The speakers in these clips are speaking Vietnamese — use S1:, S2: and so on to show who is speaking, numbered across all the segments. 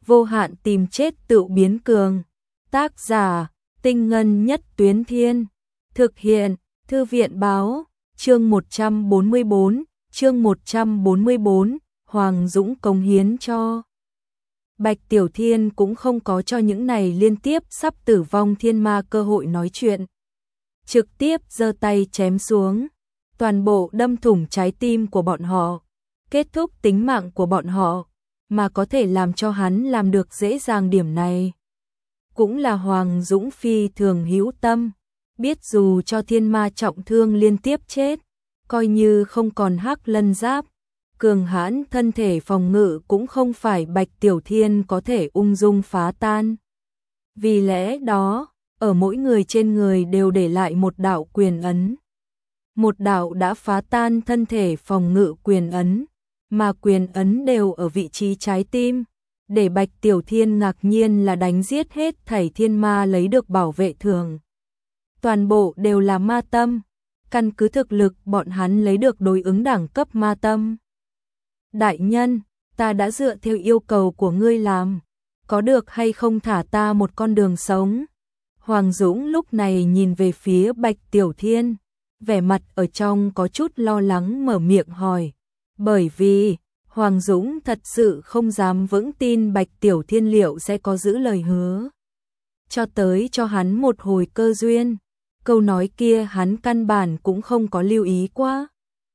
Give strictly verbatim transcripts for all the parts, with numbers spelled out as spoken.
S1: vô hạn tìm chết tự biến cường. Tác giả, Tinh Ngân Nhất Tuyến Thiên. Thực hiện, Thư viện báo, chương một trăm bốn mươi bốn, chương một trăm bốn mươi bốn, Hoàng Dũng cống hiến cho. Bạch Tiểu Thiên cũng không có cho những này liên tiếp sắp tử vong thiên ma cơ hội nói chuyện. Trực tiếp giơ tay chém xuống, toàn bộ đâm thủng trái tim của bọn họ, kết thúc tính mạng của bọn họ, mà có thể làm cho hắn làm được dễ dàng điểm này. Cũng là Hoàng Dũng phi thường hữu tâm, biết dù cho thiên ma trọng thương liên tiếp chết, coi như không còn hắc lân giáp, cường hãn thân thể phòng ngự cũng không phải Bạch Tiểu Thiên có thể ung dung phá tan. Vì lẽ đó, ở mỗi người trên người đều để lại một đạo quyền ấn. Một đạo đã phá tan thân thể phòng ngự quyền ấn, mà quyền ấn đều ở vị trí trái tim. Để Bạch Tiểu Thiên ngạc nhiên là đánh giết hết thảy thiên ma lấy được bảo vệ thường. Toàn bộ đều là ma tâm, căn cứ thực lực bọn hắn lấy được đối ứng đẳng cấp ma tâm. Đại nhân, ta đã dựa theo yêu cầu của ngươi làm, có được hay không thả ta một con đường sống? Hoàng Dũng lúc này nhìn về phía Bạch Tiểu Thiên, vẻ mặt ở trong có chút lo lắng mở miệng hỏi, bởi vì Hoàng Dũng thật sự không dám vững tin Bạch Tiểu Thiên liệu sẽ có giữ lời hứa. Cho tới cho hắn một hồi cơ duyên, câu nói kia hắn căn bản cũng không có lưu ý quá.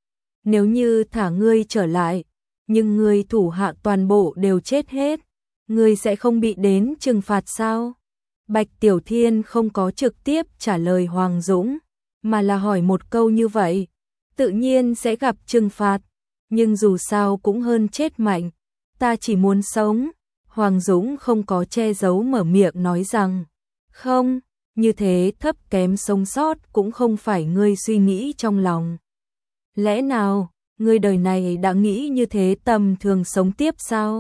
S1: Nếu như thả ngươi trở lại, nhưng ngươi thủ hạ toàn bộ đều chết hết, ngươi sẽ không bị đến trừng phạt sao? Bạch Tiểu Thiên không có trực tiếp trả lời Hoàng Dũng, mà là hỏi một câu như vậy, tự nhiên sẽ gặp trừng phạt, nhưng dù sao cũng hơn chết mạnh, ta chỉ muốn sống. Hoàng Dũng không có che giấu mở miệng nói rằng, không, như thế thấp kém sống sót cũng không phải ngươi suy nghĩ trong lòng. Lẽ nào, ngươi đời này đã nghĩ như thế tầm thường sống tiếp sao?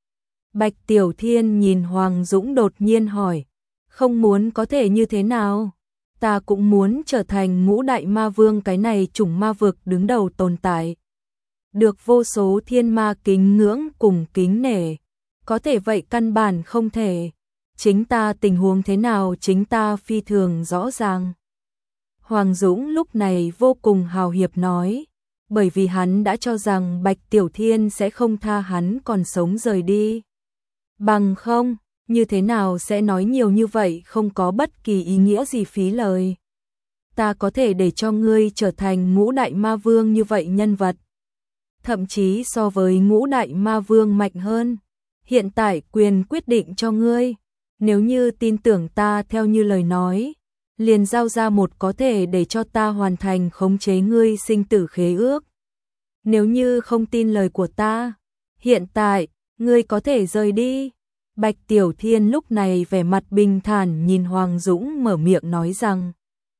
S1: Bạch Tiểu Thiên nhìn Hoàng Dũng đột nhiên hỏi, không muốn có thể như thế nào? Ta cũng muốn trở thành ngũ đại ma vương cái này chủng ma vực đứng đầu tồn tại. Được vô số thiên ma kính ngưỡng cùng kính nể. Có thể vậy căn bản không thể. Chính ta tình huống thế nào chính ta phi thường rõ ràng. Hoàng Dũng lúc này vô cùng hào hiệp nói, bởi vì hắn đã cho rằng Bạch Tiểu Thiên sẽ không tha hắn còn sống rời đi. Bằng không, như thế nào sẽ nói nhiều như vậy không có bất kỳ ý nghĩa gì phí lời. Ta có thể để cho ngươi trở thành ngũ đại ma vương như vậy nhân vật. Thậm chí so với ngũ đại ma vương mạnh hơn. Hiện tại quyền quyết định cho ngươi. Nếu như tin tưởng ta theo như lời nói, liền giao ra một có thể để cho ta hoàn thành khống chế ngươi sinh tử khế ước. Nếu như không tin lời của ta, hiện tại, ngươi có thể rời đi. Bạch Tiểu Thiên lúc này vẻ mặt bình thản nhìn Hoàng Dũng mở miệng nói rằng,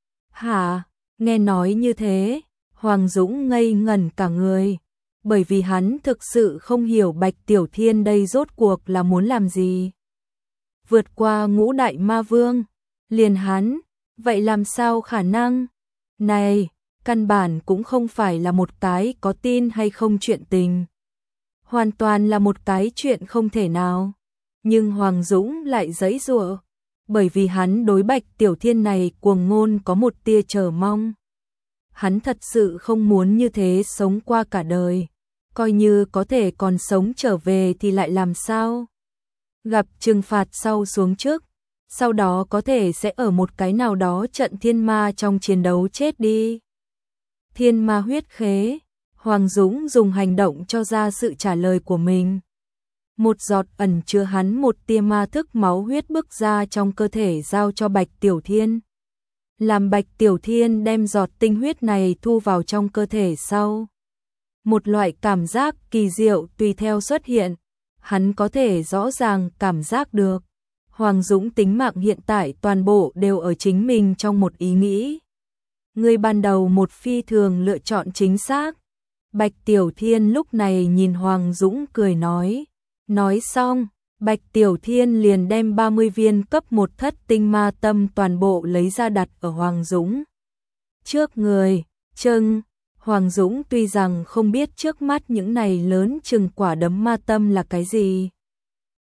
S1: hả, nghe nói như thế, Hoàng Dũng ngây ngẩn cả người, bởi vì hắn thực sự không hiểu Bạch Tiểu Thiên đây rốt cuộc là muốn làm gì. Vượt qua ngũ đại ma vương, liền hắn, vậy làm sao khả năng? Này, căn bản cũng không phải là một cái có tin hay không chuyện tình. Hoàn toàn là một cái chuyện không thể nào. Nhưng Hoàng Dũng lại giãy giụa, bởi vì hắn đối Bạch Tiểu Thiên này cuồng ngôn có một tia chờ mong. Hắn thật sự không muốn như thế sống qua cả đời, coi như có thể còn sống trở về thì lại làm sao? Gặp trừng phạt sau xuống trước, sau đó có thể sẽ ở một cái nào đó trận thiên ma trong chiến đấu chết đi. Thiên ma huyết khế, Hoàng Dũng dùng hành động cho ra sự trả lời của mình. Một giọt ẩn chứa hắn một tia ma thức máu huyết bức ra trong cơ thể giao cho Bạch Tiểu Thiên. Làm Bạch Tiểu Thiên đem giọt tinh huyết này thu vào trong cơ thể sau. Một loại cảm giác kỳ diệu tùy theo xuất hiện, hắn có thể rõ ràng cảm giác được. Hoàng Dũng tính mạng hiện tại toàn bộ đều ở chính mình trong một ý nghĩ. Người ban đầu một phi thường lựa chọn chính xác. Bạch Tiểu Thiên lúc này nhìn Hoàng Dũng cười nói. Nói xong, Bạch Tiểu Thiên liền đem ba mươi viên cấp một thất tinh ma tâm toàn bộ lấy ra đặt ở Hoàng Dũng trước người. Chừng, Hoàng Dũng tuy rằng không biết trước mắt những này lớn chừng quả đấm ma tâm là cái gì,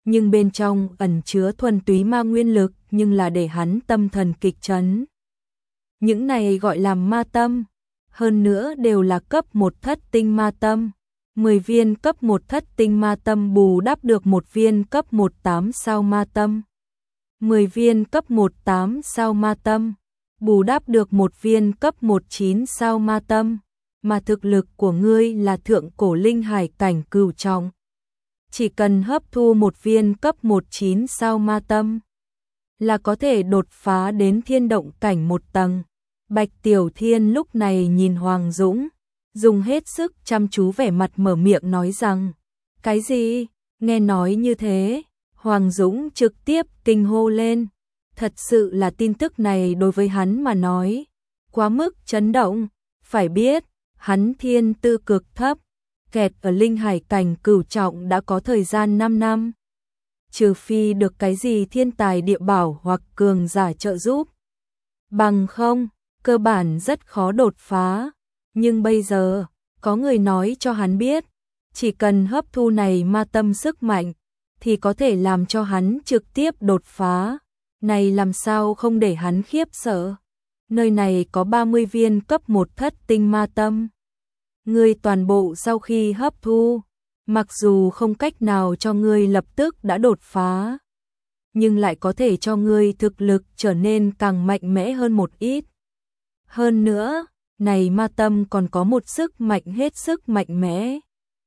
S1: nhưng bên trong ẩn chứa thuần túy ma nguyên lực, nhưng là để hắn tâm thần kịch chấn. Những này gọi là ma tâm, hơn nữa đều là cấp một thất tinh ma tâm. mười viên cấp một thất tinh ma tâm bù đắp được một viên cấp một tám sao ma tâm. mười viên cấp một tám sao ma tâm bù đắp được một viên cấp một chín sao ma tâm, mà thực lực của ngươi là thượng cổ linh hải cảnh cửu trọng. Chỉ cần hấp thu một viên cấp một chín sao ma tâm là có thể đột phá đến thiên động cảnh một tầng. Bạch Tiểu Thiên lúc này nhìn Hoàng Dũng, dùng hết sức chăm chú vẻ mặt mở miệng nói rằng, cái gì? Nghe nói như thế, Hoàng Dũng trực tiếp kinh hô lên. Thật sự là tin tức này đối với hắn mà nói, quá mức chấn động. Phải biết, hắn thiên tư cực thấp, kẹt ở linh hải cảnh cửu trọng đã có thời gian năm năm. Trừ phi được cái gì thiên tài địa bảo hoặc cường giả trợ giúp. Bằng không, cơ bản rất khó đột phá. Nhưng bây giờ, có người nói cho hắn biết, chỉ cần hấp thu này ma tâm sức mạnh, thì có thể làm cho hắn trực tiếp đột phá. Này làm sao không để hắn khiếp sợ. Nơi này có ba mươi viên cấp một thất tinh ma tâm. Ngươi toàn bộ sau khi hấp thu, mặc dù không cách nào cho ngươi lập tức đã đột phá, nhưng lại có thể cho ngươi thực lực trở nên càng mạnh mẽ hơn một ít. Hơn nữa, này ma tâm còn có một sức mạnh hết sức mạnh mẽ.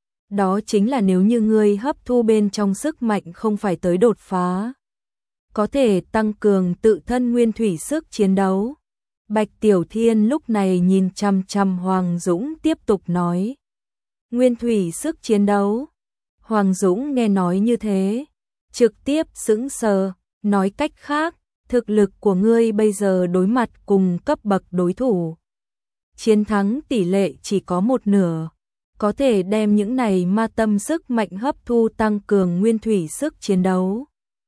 S1: Đó chính là nếu như ngươi hấp thu bên trong sức mạnh không phải tới đột phá, có thể tăng cường tự thân nguyên thủy sức chiến đấu. Bạch Tiểu Thiên lúc này nhìn chằm chằm Hoàng Dũng tiếp tục nói. Nguyên thủy sức chiến đấu. Hoàng Dũng nghe nói như thế, trực tiếp sững sờ, nói cách khác, thực lực của ngươi bây giờ đối mặt cùng cấp bậc đối thủ, chiến thắng tỷ lệ chỉ có một nửa, có thể đem những này ma tâm sức mạnh hấp thu tăng cường nguyên thủy sức chiến đấu.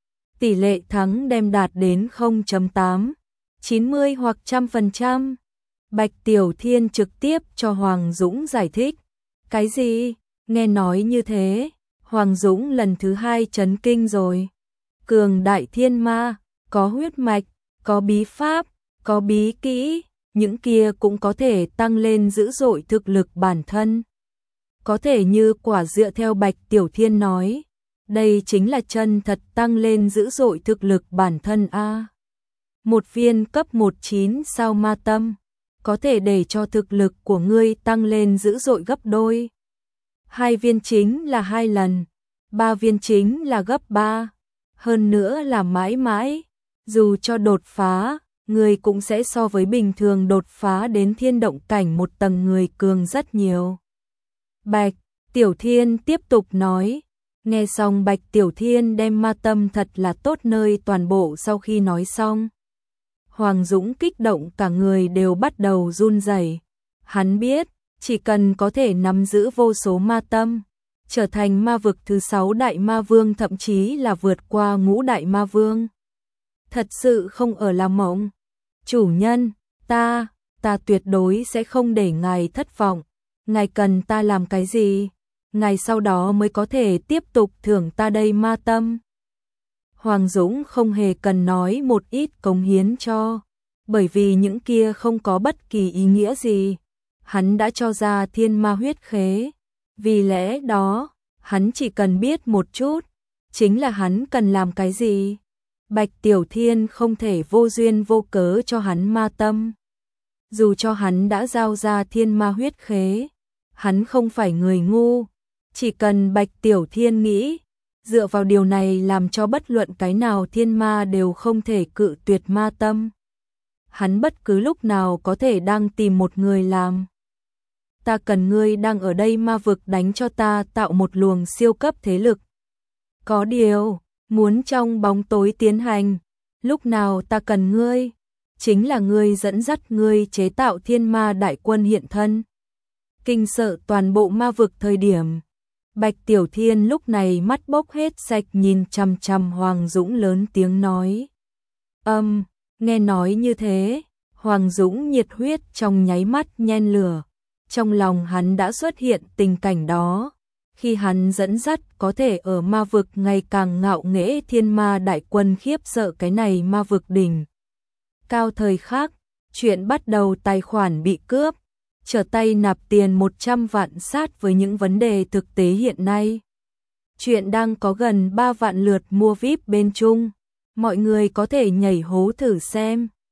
S1: Tỷ lệ thắng đem đạt đến không phẩy tám, chín mươi hoặc một trăm phần trăm. Bạch Tiểu Thiên trực tiếp cho Hoàng Dũng giải thích. Cái gì? Nghe nói như thế, Hoàng Dũng lần thứ hai chấn kinh rồi. Cường đại thiên ma, có huyết mạch, có bí pháp, có bí kỹ, những kia cũng có thể tăng lên dữ dội thực lực bản thân. Có thể như quả dựa theo Bạch Tiểu Thiên nói, đây chính là chân thật tăng lên dữ dội thực lực bản thân a. Một viên cấp một chín sao ma tâm, có thể để cho thực lực của ngươi tăng lên dữ dội gấp đôi. Hai viên chính là hai lần, ba viên chính là gấp ba, hơn nữa là mãi mãi, dù cho đột phá, người cũng sẽ so với bình thường đột phá đến thiên động cảnh một tầng người cường rất nhiều. Bạch Tiểu Thiên tiếp tục nói. Nghe xong Bạch Tiểu Thiên đem ma tâm thật là tốt nơi toàn bộ sau khi nói xong, Hoàng Dũng kích động cả người đều bắt đầu run rẩy. Hắn biết, chỉ cần có thể nắm giữ vô số ma tâm, trở thành ma vực thứ sáu đại ma vương, thậm chí là vượt qua ngũ đại ma vương, thật sự không ở là mộng. Chủ nhân, ta, ta tuyệt đối sẽ không để ngài thất vọng. Ngài cần ta làm cái gì? Ngài sau đó mới có thể tiếp tục thưởng ta đây ma tâm. Hoàng Dũng không hề cần nói một ít cống hiến cho, bởi vì những kia không có bất kỳ ý nghĩa gì. Hắn đã cho ra thiên ma huyết khế, vì lẽ đó, hắn chỉ cần biết một chút, chính là hắn cần làm cái gì. Bạch Tiểu Thiên không thể vô duyên vô cớ cho hắn ma tâm. Dù cho hắn đã giao ra thiên ma huyết khế, hắn không phải người ngu. Chỉ cần Bạch Tiểu Thiên nghĩ, dựa vào điều này làm cho bất luận cái nào thiên ma đều không thể cự tuyệt ma tâm. Hắn bất cứ lúc nào có thể đang tìm một người làm. Ta cần ngươi đang ở đây ma vực đánh cho ta tạo một luồng siêu cấp thế lực. Có điều, muốn trong bóng tối tiến hành, lúc nào ta cần ngươi, chính là ngươi dẫn dắt ngươi chế tạo thiên ma đại quân hiện thân. Kinh sợ toàn bộ ma vực thời điểm. Bạch Tiểu Thiên lúc này mắt bốc hết sạch nhìn chằm chằm Hoàng Dũng lớn tiếng nói. Âm, um, nghe nói như thế, Hoàng Dũng nhiệt huyết trong nháy mắt nhen lửa. Trong lòng hắn đã xuất hiện tình cảnh đó. khi hắn dẫn dắt có thể ở ma vực ngày càng ngạo nghễ thiên ma đại quân khiếp sợ cái này ma vực đỉnh. Cao thời khác, chuyện bắt đầu tài khoản bị cướp, trở tay nạp tiền một trăm vạn sát với những vấn đề thực tế hiện nay. Chuyện đang có gần ba vạn lượt mua vi ai pi bên Trung, mọi người có thể nhảy hố thử xem.